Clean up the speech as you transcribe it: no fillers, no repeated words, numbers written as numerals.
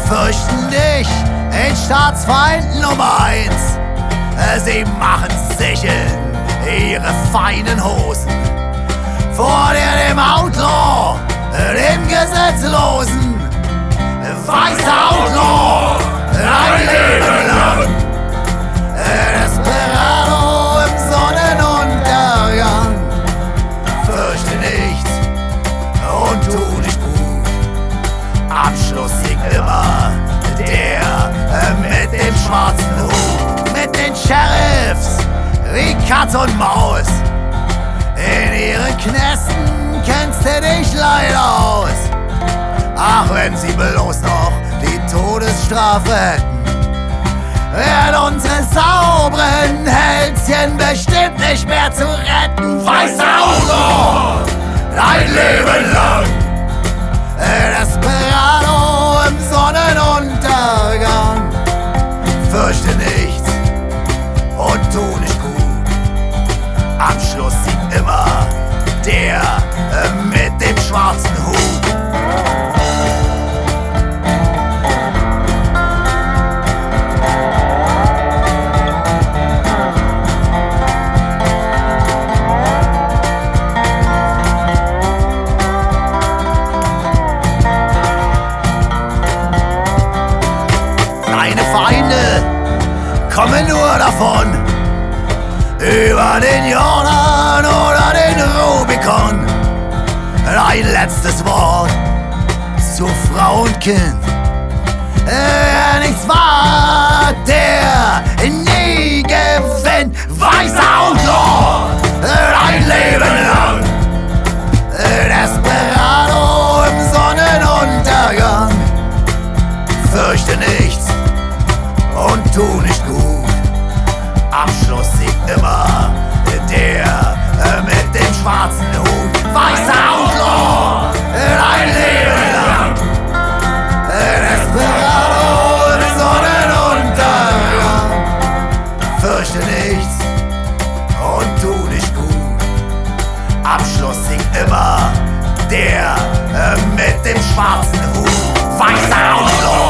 fürchten dich, den Staatsfeind Nummer 1. Sie machen sich in ihre feinen Hosen vor dir, dem Outlaw, dem Gesetzlosen. Weißer Outlaw, dein Leben lang. Desperado im Sonnenuntergang. Fürchte nichts und tu nicht gut. Am Schluss siegt immer der mit dem schwarzen Hut. Mit den Sheriffs wie Katz und Maus. In ihren Knästen kennst du dich leider aus. Ach, wenn sie bloß noch die Todesstrafe hätten, wären unsere sauberen Hälschen bestimmt nicht mehr zu retten. Weißer Outlaw, dein Leben lang. Desperado im Sonnenuntergang. Fürchte nichts und tu nicht gut. Am Schluss siegt immer der mit dem schwarzen Hut. Deine Feinde kommen nur davon, über den Jordan oder den Rubikon. Ein letztes Wort zu Frau und Kind. Wer nichts wagt, der nie gewinnt. Weißer Outlaw, dein Leben lang. Desperado im Sonnenuntergang. Fürchte nichts und tu nicht gut. Am Schluss siegt immer der mit dem schwarzen Hut. Weißer Outlaw, dein Leben lang. Desperado im Sonnenuntergang. Fürchte nichts und tu nicht gut. Am Schluss siegt immer der mit dem schwarzen Hut. Weißer Outlaw.